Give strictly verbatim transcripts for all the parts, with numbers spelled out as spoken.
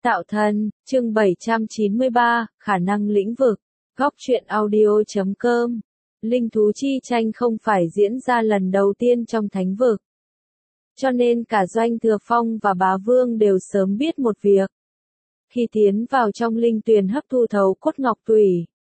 Tạo thần, chương bảy trăm chín mươi ba, khả năng lĩnh vực. Góc truyện audio chấm com. Linh thú chi tranh không phải diễn ra lần đầu tiên trong thánh vực. Cho nên cả Doanh Thừa Phong và Bá Vương đều sớm biết một việc. Khi tiến vào trong linh tuyền hấp thu thấu cốt ngọc tủy,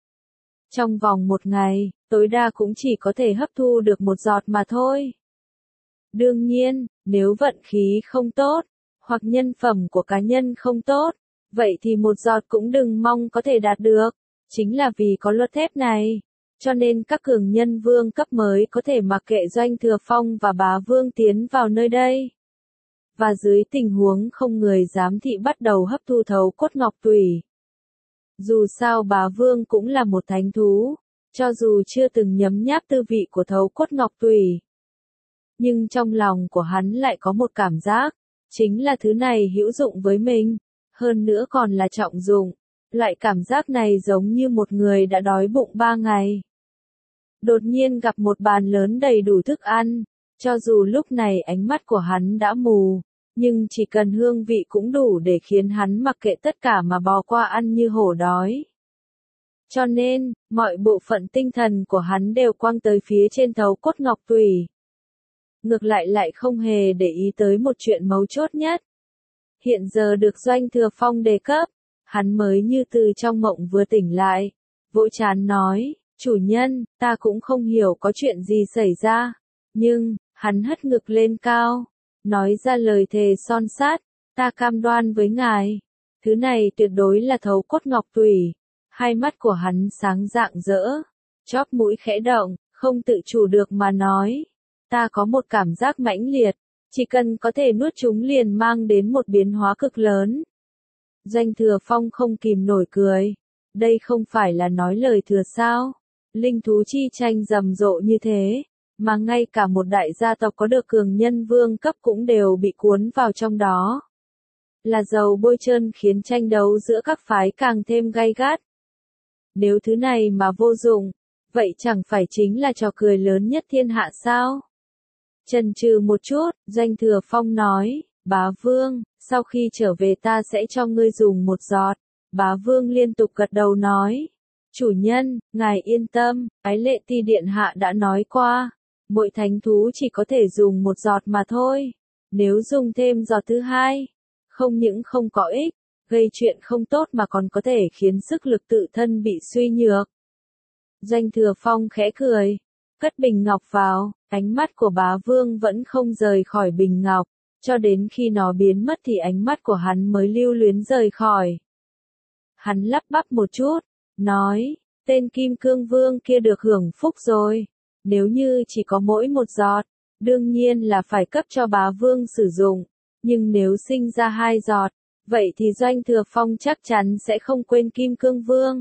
trong vòng một ngày, tối đa cũng chỉ có thể hấp thu được một giọt mà thôi. Đương nhiên, nếu vận khí không tốt, hoặc nhân phẩm của cá nhân không tốt, vậy thì một giọt cũng đừng mong có thể đạt được. Chính là vì có luật thép này, cho nên các cường nhân vương cấp mới có thể mặc kệ Doanh Thừa Phong và Bá Vương tiến vào nơi đây. Và dưới tình huống không người giám thị bắt đầu hấp thu thấu cốt ngọc tủy. Dù sao Bá Vương cũng là một thánh thú, cho dù chưa từng nhấm nháp tư vị của thấu cốt ngọc tủy, nhưng trong lòng của hắn lại có một cảm giác, chính là thứ này hữu dụng với mình, hơn nữa còn là trọng dụng. Loại cảm giác này giống như một người đã đói bụng ba ngày. Đột nhiên gặp một bàn lớn đầy đủ thức ăn, cho dù lúc này ánh mắt của hắn đã mù, nhưng chỉ cần hương vị cũng đủ để khiến hắn mặc kệ tất cả mà bò qua ăn như hổ đói. Cho nên, mọi bộ phận tinh thần của hắn đều quăng tới phía trên thấu cốt ngọc tủy. Ngược lại lại không hề để ý tới một chuyện mấu chốt nhất. Hiện giờ được Doanh Thừa Phong đề cấp, hắn mới như từ trong mộng vừa tỉnh lại, vỗ trán nói, chủ nhân, ta cũng không hiểu có chuyện gì xảy ra, nhưng, hắn hất ngực lên cao, nói ra lời thề son sát, ta cam đoan với ngài, thứ này tuyệt đối là thấu cốt ngọc tủy. Hai mắt của hắn sáng rạng rỡ, chóp mũi khẽ động, không tự chủ được mà nói, ta có một cảm giác mãnh liệt, chỉ cần có thể nuốt chúng liền mang đến một biến hóa cực lớn. Doanh Thừa Phong không kìm nổi cười, đây không phải là nói lời thừa sao, linh thú chi tranh rầm rộ như thế, mà ngay cả một đại gia tộc có được cường nhân vương cấp cũng đều bị cuốn vào trong đó. Là dầu bôi trơn khiến tranh đấu giữa các phái càng thêm gay gắt. Nếu thứ này mà vô dụng, vậy chẳng phải chính là trò cười lớn nhất thiên hạ sao? Chần chừ một chút, Doanh Thừa Phong nói, Bá Vương, sau khi trở về ta sẽ cho ngươi dùng một giọt. Bá Vương liên tục gật đầu nói, chủ nhân, ngài yên tâm, Ái Lệ Ti Điện Hạ đã nói qua, mỗi thánh thú chỉ có thể dùng một giọt mà thôi. Nếu dùng thêm giọt thứ hai, không những không có ích, gây chuyện không tốt mà còn có thể khiến sức lực tự thân bị suy nhược. Doanh Thừa Phong khẽ cười, cất bình ngọc vào, ánh mắt của Bá Vương vẫn không rời khỏi bình ngọc, cho đến khi nó biến mất thì ánh mắt của hắn mới lưu luyến rời khỏi. Hắn lắp bắp một chút, nói, tên Kim Cương Vương kia được hưởng phúc rồi, nếu như chỉ có mỗi một giọt, đương nhiên là phải cấp cho Bá Vương sử dụng, nhưng nếu sinh ra hai giọt, vậy thì Doanh Thừa Phong chắc chắn sẽ không quên Kim Cương Vương.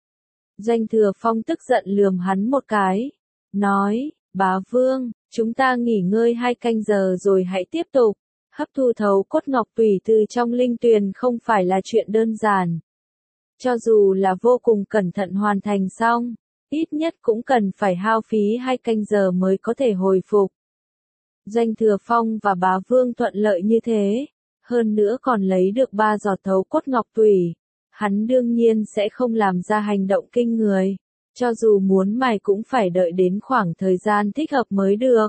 Doanh Thừa Phong tức giận lườm hắn một cái, nói, Bá Vương, chúng ta nghỉ ngơi hai canh giờ rồi hãy tiếp tục. Hấp thu thấu cốt ngọc tủy từ trong linh tuyền không phải là chuyện đơn giản. Cho dù là vô cùng cẩn thận hoàn thành xong, ít nhất cũng cần phải hao phí hai canh giờ mới có thể hồi phục. Doanh Thừa Phong và Bá Vương thuận lợi như thế, hơn nữa còn lấy được ba giọt thấu cốt ngọc tủy. Hắn đương nhiên sẽ không làm ra hành động kinh người, cho dù muốn mài cũng phải đợi đến khoảng thời gian thích hợp mới được.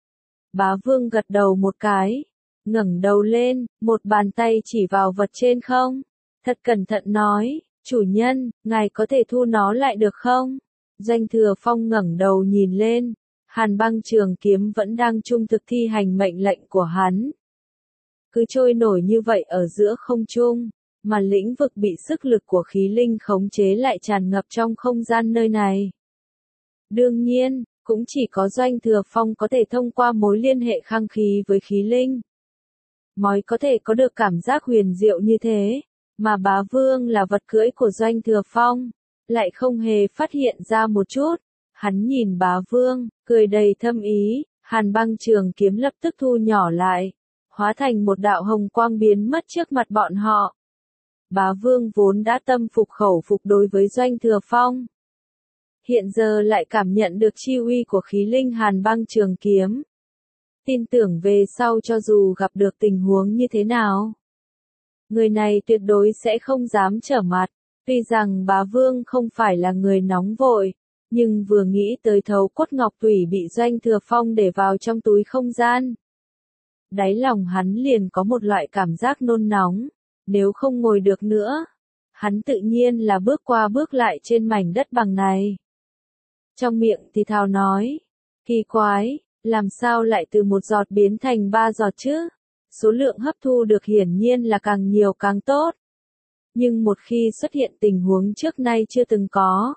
Bá Vương gật đầu một cái, ngẩng đầu lên, một bàn tay chỉ vào vật trên không, thật cẩn thận nói, chủ nhân, ngài có thể thu nó lại được không? Doanh Thừa Phong ngẩng đầu nhìn lên, Hàn Băng Trường Kiếm vẫn đang trung thực thi hành mệnh lệnh của hắn. Cứ trôi nổi như vậy ở giữa không trung, mà lĩnh vực bị sức lực của khí linh khống chế lại tràn ngập trong không gian nơi này. Đương nhiên, cũng chỉ có Doanh Thừa Phong có thể thông qua mối liên hệ khăng khí với khí linh, mới có thể có được cảm giác huyền diệu như thế, mà Bá Vương là vật cưỡi của Doanh Thừa Phong, lại không hề phát hiện ra một chút. Hắn nhìn Bá Vương, cười đầy thâm ý, Hàn Băng Trường Kiếm lập tức thu nhỏ lại, hóa thành một đạo hồng quang biến mất trước mặt bọn họ. Bá Vương vốn đã tâm phục khẩu phục đối với Doanh Thừa Phong, hiện giờ lại cảm nhận được chi uy của khí linh Hàn Băng Trường Kiếm. Tin tưởng về sau cho dù gặp được tình huống như thế nào, Người này tuyệt đối sẽ không dám trở mặt. Tuy rằng bá vương không phải là người nóng vội, nhưng vừa nghĩ tới thấu cốt ngọc tủy bị Doanh Thừa Phong để vào trong túi không gian. Đáy lòng hắn liền có một loại cảm giác nôn nóng, nếu không ngồi được nữa. Hắn tự nhiên là bước qua bước lại trên mảnh đất bằng này. Trong miệng thì thào nói, kỳ quái, làm sao lại từ một giọt biến thành ba giọt chứ? Số lượng hấp thu được hiển nhiên là càng nhiều càng tốt. Nhưng một khi xuất hiện tình huống trước nay chưa từng có,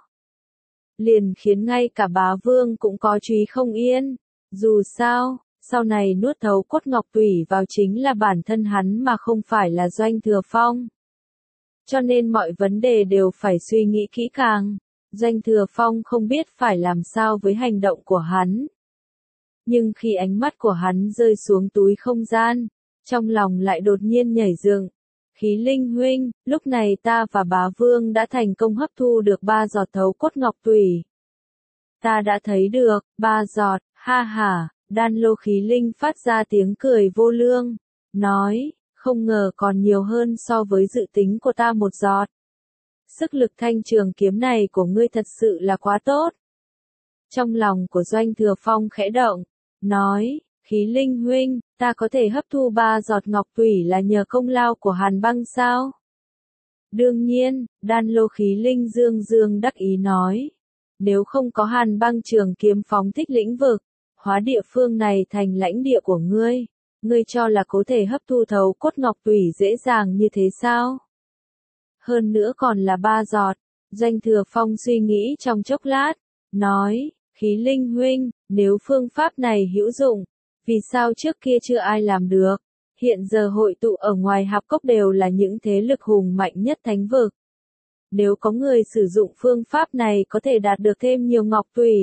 liền khiến ngay cả bá vương cũng có trí không yên. Dù sao, sau này nuốt thấu cốt ngọc tủy vào chính là bản thân hắn mà không phải là Doanh Thừa Phong. Cho nên mọi vấn đề đều phải suy nghĩ kỹ càng. Doanh Thừa Phong không biết phải làm sao với hành động của hắn. Nhưng khi ánh mắt của hắn rơi xuống túi không gian, trong lòng lại đột nhiên nhảy dựng. Khí Linh huynh, lúc này ta và bá vương đã thành công hấp thu được ba giọt thấu cốt ngọc tủy. Ta đã thấy được, ba giọt, ha ha, Đan Lô Khí Linh phát ra tiếng cười vô lương, nói, không ngờ còn nhiều hơn so với dự tính của ta một giọt. Sức lực thanh trường kiếm này của ngươi thật sự là quá tốt. Trong lòng của Doanh Thừa Phong khẽ động, nói, Khí Linh huynh, ta có thể hấp thu ba giọt ngọc tủy là nhờ công lao của Hàn Băng sao? Đương nhiên, Đan Lô Khí Linh dương dương đắc ý nói, nếu không có Hàn Băng trường kiếm phóng thích lĩnh vực, hóa địa phương này thành lãnh địa của ngươi, ngươi cho là có thể hấp thu thấu cốt ngọc tủy dễ dàng như thế sao? Hơn nữa còn là ba giọt. Doanh Thừa Phong suy nghĩ trong chốc lát, nói, Khí Linh huynh, nếu phương pháp này hữu dụng, vì sao trước kia chưa ai làm được? Hiện giờ hội tụ ở ngoài hạp cốc đều là những thế lực hùng mạnh nhất thánh vực. Nếu có người sử dụng phương pháp này có thể đạt được thêm nhiều ngọc tủy,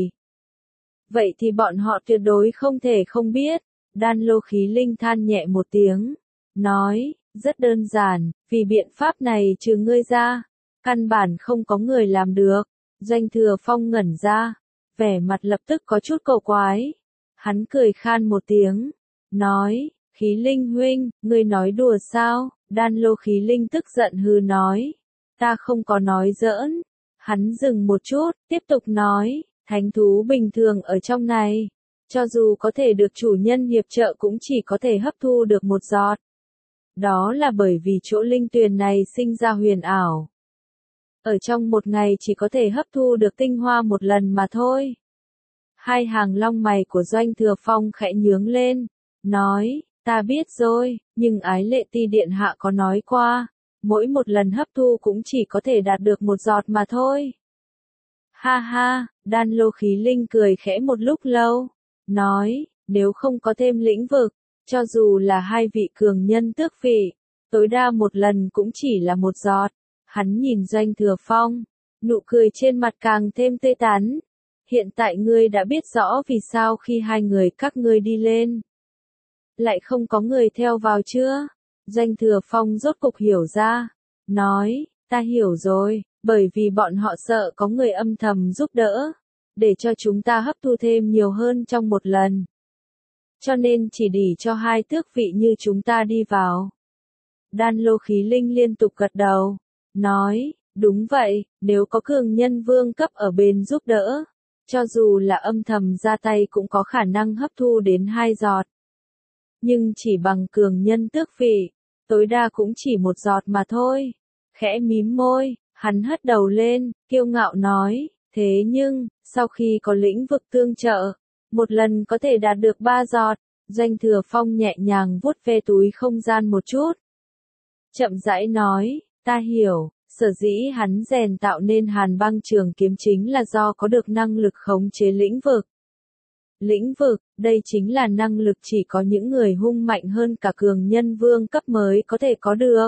vậy thì bọn họ tuyệt đối không thể không biết. Đan Lô Khí Linh than nhẹ một tiếng, nói, rất đơn giản, vì biện pháp này trừ ngươi ra, căn bản không có người làm được. Doanh Thừa Phong ngẩn ra, vẻ mặt lập tức có chút cầu quái. Hắn cười khan một tiếng, nói, Khí Linh huynh, ngươi nói đùa sao? Đan Lô Khí Linh tức giận hừ nói, ta không có nói giỡn. Hắn dừng một chút, tiếp tục nói, thánh thú bình thường ở trong này, cho dù có thể được chủ nhân hiệp trợ cũng chỉ có thể hấp thu được một giọt. Đó là bởi vì chỗ linh tuyền này sinh ra huyền ảo. Ở trong một ngày chỉ có thể hấp thu được tinh hoa một lần mà thôi. Hai hàng long mày của Doanh Thừa Phong khẽ nhướng lên, nói, ta biết rồi, nhưng Ái Lệ Ti Điện Hạ có nói qua, mỗi một lần hấp thu cũng chỉ có thể đạt được một giọt mà thôi. Ha ha, Đan Lô Khí Linh cười khẽ một lúc lâu, nói, nếu không có thêm lĩnh vực, cho dù là hai vị cường nhân tước vị, tối đa một lần cũng chỉ là một giọt. Hắn nhìn Doanh Thừa Phong, nụ cười trên mặt càng thêm tươi tắn. Hiện tại ngươi đã biết rõ vì sao khi hai người các ngươi đi lên, lại không có người theo vào chưa? Doanh Thừa Phong rốt cục hiểu ra, nói, ta hiểu rồi, bởi vì bọn họ sợ có người âm thầm giúp đỡ, để cho chúng ta hấp thu thêm nhiều hơn trong một lần. Cho nên chỉ để cho hai tước vị như chúng ta đi vào. Đan Lô Khí Linh liên tục gật đầu, nói, đúng vậy, nếu có cường nhân vương cấp ở bên giúp đỡ, cho dù là âm thầm ra tay cũng có khả năng hấp thu đến hai giọt. Nhưng chỉ bằng cường nhân tước vị, tối đa cũng chỉ một giọt mà thôi. Khẽ mím môi, hắn hất đầu lên, kiêu ngạo nói, thế nhưng, sau khi có lĩnh vực tương trợ, một lần có thể đạt được ba giọt. Doanh Thừa Phong nhẹ nhàng vuốt ve túi không gian một chút. Chậm rãi nói, ta hiểu, sở dĩ hắn rèn tạo nên Hàn Băng trường kiếm chính là do có được năng lực khống chế lĩnh vực. Lĩnh vực, đây chính là năng lực chỉ có những người hung mạnh hơn cả cường nhân vương cấp mới có thể có được.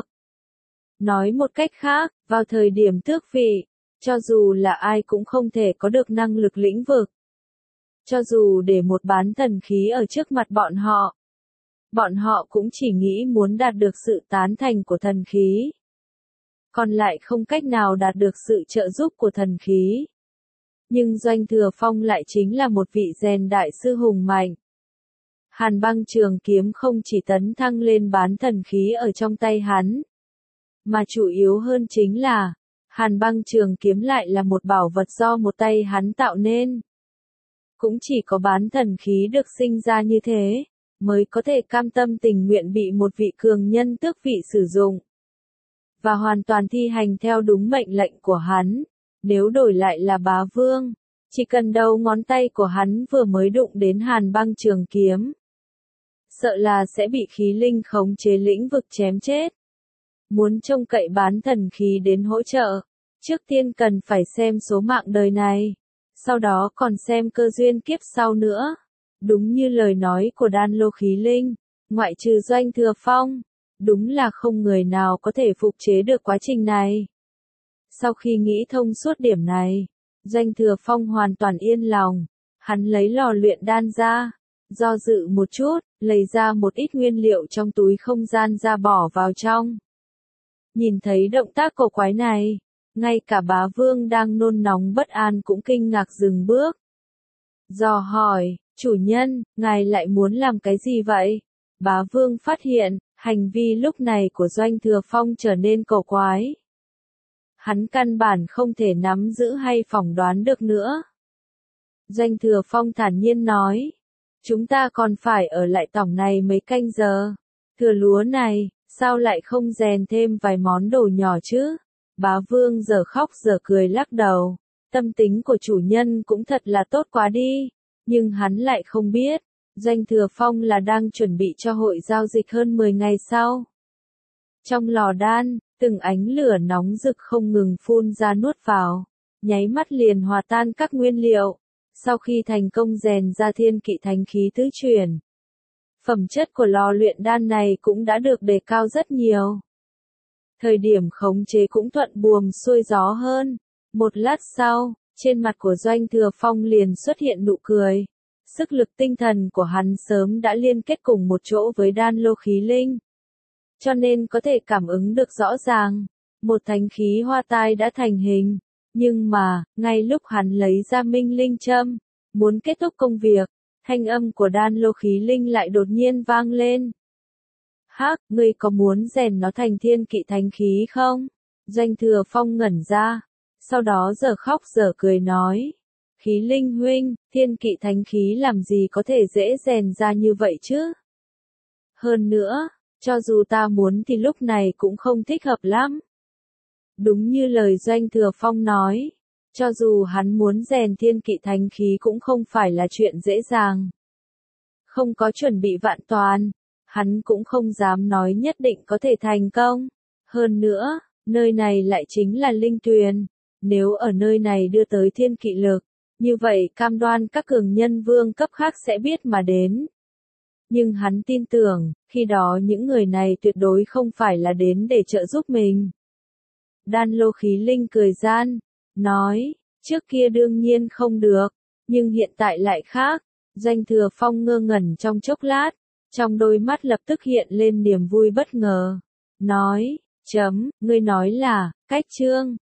Nói một cách khác, vào thời điểm tước vị, cho dù là ai cũng không thể có được năng lực lĩnh vực. Cho dù để một bán thần khí ở trước mặt bọn họ, bọn họ cũng chỉ nghĩ muốn đạt được sự tán thành của thần khí, còn lại không cách nào đạt được sự trợ giúp của thần khí. Nhưng Doanh Thừa Phong lại chính là một vị rèn đại sư hùng mạnh. Hàn Băng trường kiếm không chỉ tấn thăng lên bán thần khí ở trong tay hắn, Mà chủ yếu hơn chính là, Hàn Băng Trường Kiếm lại là một bảo vật do một tay hắn tạo nên. Cũng chỉ có bán thần khí được sinh ra như thế, mới có thể cam tâm tình nguyện bị một vị cường nhân tước vị sử dụng. Và hoàn toàn thi hành theo đúng mệnh lệnh của hắn. Nếu đổi lại là bá vương, chỉ cần đầu ngón tay của hắn vừa mới đụng đến Hàn Băng Trường Kiếm, sợ là sẽ bị khí linh khống chế lĩnh vực chém chết. Muốn trông cậy bán thần khí đến hỗ trợ, trước tiên cần phải xem số mạng đời này, sau đó còn xem cơ duyên kiếp sau nữa. Đúng như lời nói của Đan Lô khí linh, ngoại trừ Doanh Thừa Phong, đúng là không người nào có thể phục chế được quá trình này. Sau khi nghĩ thông suốt điểm này, Doanh Thừa Phong hoàn toàn yên lòng, hắn lấy lò luyện đan ra, do dự một chút, lấy ra một ít nguyên liệu trong túi không gian ra bỏ vào trong. Nhìn thấy động tác cổ quái này, ngay cả bá vương đang nôn nóng bất an cũng kinh ngạc dừng bước. Dò hỏi, chủ nhân, ngài lại muốn làm cái gì vậy? Bá vương phát hiện, hành vi lúc này của Doanh Thừa Phong trở nên cổ quái. Hắn căn bản không thể nắm giữ hay phỏng đoán được nữa. Doanh Thừa Phong thản nhiên nói, chúng ta còn phải ở lại tỏng này mấy canh giờ. Thừa lúa này, sao lại không rèn thêm vài món đồ nhỏ chứ? Bá vương giờ khóc giờ cười lắc đầu, tâm tính của chủ nhân cũng thật là tốt quá đi, nhưng hắn lại không biết, Doanh Thừa Phong là đang chuẩn bị cho hội giao dịch hơn mười ngày sau. Trong lò đan, từng ánh lửa nóng rực không ngừng phun ra nuốt vào, nháy mắt liền hòa tan các nguyên liệu. Sau khi thành công rèn ra thiên kỵ thánh khí tứ chuyển, phẩm chất của lò luyện đan này cũng đã được đề cao rất nhiều. Thời điểm khống chế cũng thuận buồm xuôi gió hơn. Một lát sau, trên mặt của Doanh Thừa Phong liền xuất hiện nụ cười. Sức lực tinh thần của hắn sớm đã liên kết cùng một chỗ với đan lô khí linh, cho nên có thể cảm ứng được rõ ràng, một thánh khí hoa tai đã thành hình. Nhưng mà, ngay lúc hắn lấy ra minh linh châm, muốn kết thúc công việc, thanh âm của đan lô khí linh lại đột nhiên vang lên. Hắc, ngươi có muốn rèn nó thành thiên kỵ thánh khí không? Doanh Thừa Phong ngẩn ra, sau đó giờ khóc giờ cười nói. Khí linh huynh, thiên kỵ thánh khí làm gì có thể dễ rèn ra như vậy chứ? Hơn nữa, cho dù ta muốn thì lúc này cũng không thích hợp lắm. Đúng như lời Doanh Thừa Phong nói, cho dù hắn muốn rèn thiên kỵ thánh khí cũng không phải là chuyện dễ dàng. Không có chuẩn bị vạn toàn, hắn cũng không dám nói nhất định có thể thành công. Hơn nữa, nơi này lại chính là linh tuyền, nếu ở nơi này đưa tới thiên kỵ lực, như vậy cam đoan các cường nhân vương cấp khác sẽ biết mà đến. Nhưng hắn tin tưởng, khi đó những người này tuyệt đối không phải là đến để trợ giúp mình. Đan lô khí linh cười gian, nói, trước kia đương nhiên không được, nhưng hiện tại lại khác. Doanh Thừa Phong ngơ ngẩn trong chốc lát, trong đôi mắt lập tức hiện lên niềm vui bất ngờ. Nói, chấm, ngươi nói là, cách chương.